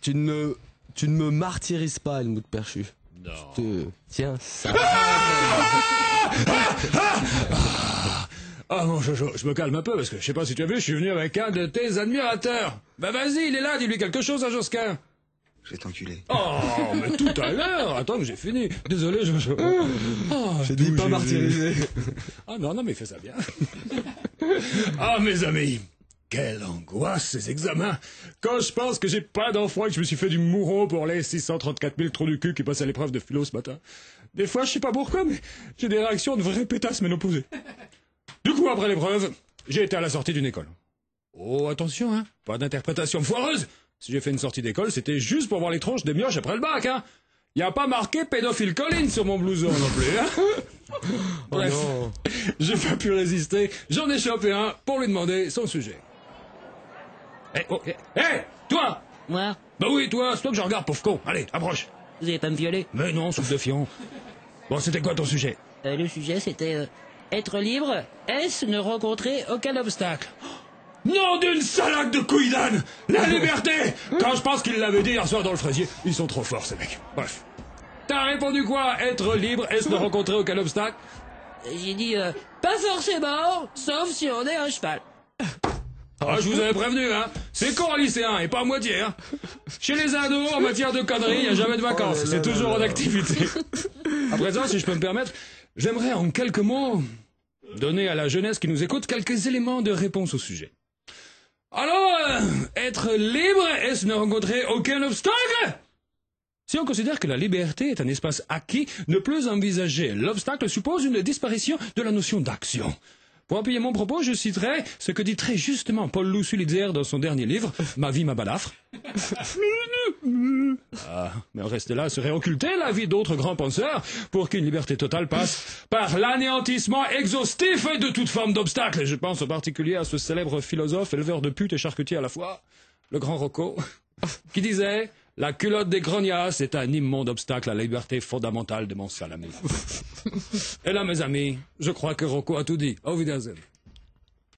Tu ne me martyrises pas, Helmut Perchu. Non. Tiens, ça... Ah mon Jojo, je me calme un peu parce que je sais pas si tu as vu, je suis venu avec un de tes admirateurs. Bah vas-y, il est là, dis-lui quelque chose à Josquin. Je vais t'enculer. Oh, mais tout à l'heure. Attends, que j'ai fini. Désolé, Jojo. Oh, J'ai dit pas martyriser. Ah non, mais fais ça bien. Ah, mes amis, quelle angoisse ces examens. Quand je pense que j'ai pas d'enfant et que je me suis fait du mouron pour les 634 000 trous du cul qui passent à l'épreuve de philo ce matin. Des fois, je sais pas pourquoi, mais j'ai des réactions de vraies pétasses ménopausées. Du coup, après l'épreuve, j'ai été à la sortie d'une école. Oh, attention, hein, pas d'interprétation foireuse. Si j'ai fait une sortie d'école, c'était juste pour voir les tronches des mioches après le bac, hein. Y a pas marqué pédophile Colline sur mon blouson non plus, hein. Bref, non. j'ai pas pu résister, j'en ai chopé un pour lui demander son sujet. Toi! Moi? Bah oui, toi, c'est toi que je regarde, pauvre con. Allez, approche. Vous allez pas me violer? Mais non, souffle de fion. Bon, c'était quoi ton sujet? Le sujet, c'était... être libre, est-ce ne rencontrer aucun obstacle? Nom d'une salade de couilles d'âne! La liberté! Quand je pense qu'il l'avait dit hier soir dans le fraisier, ils sont trop forts ces mecs. Bref. T'as répondu quoi? Être libre, est-ce ne rencontrer aucun obstacle? J'ai dit, pas forcément, sauf si on est un cheval. Ah, je vous avais prévenu, hein. C'est con un lycéen, et pas à moitié, hein. Chez les ados, en matière de conneries, y a jamais de vacances. C'est toujours en activité. À présent, si je peux me permettre, j'aimerais en quelques mots donner à la jeunesse qui nous écoute quelques éléments de réponse au sujet. Alors, être libre, est-ce ne rencontrer aucun obstacle? Si on considère que la liberté est un espace acquis, ne plus envisager l'obstacle suppose une disparition de la notion d'action. Pour appuyer mon propos, je citerai ce que dit très justement Paul Loup-Sulitzer dans son dernier livre, Ma vie, ma balafre. Ah, mais en rester là serait occulter la vie d'autres grands penseurs pour qu'une liberté totale passe par l'anéantissement exhaustif de toute forme d'obstacle. Et je pense en particulier à ce célèbre philosophe, éleveur de putes et charcutier à la fois, le grand Rocco, qui disait « La culotte des grognasses est un immonde obstacle à la liberté fondamentale de mon salamé. » Et là, mes amis, je crois que Rocco a tout dit. Auf Wiedersehen.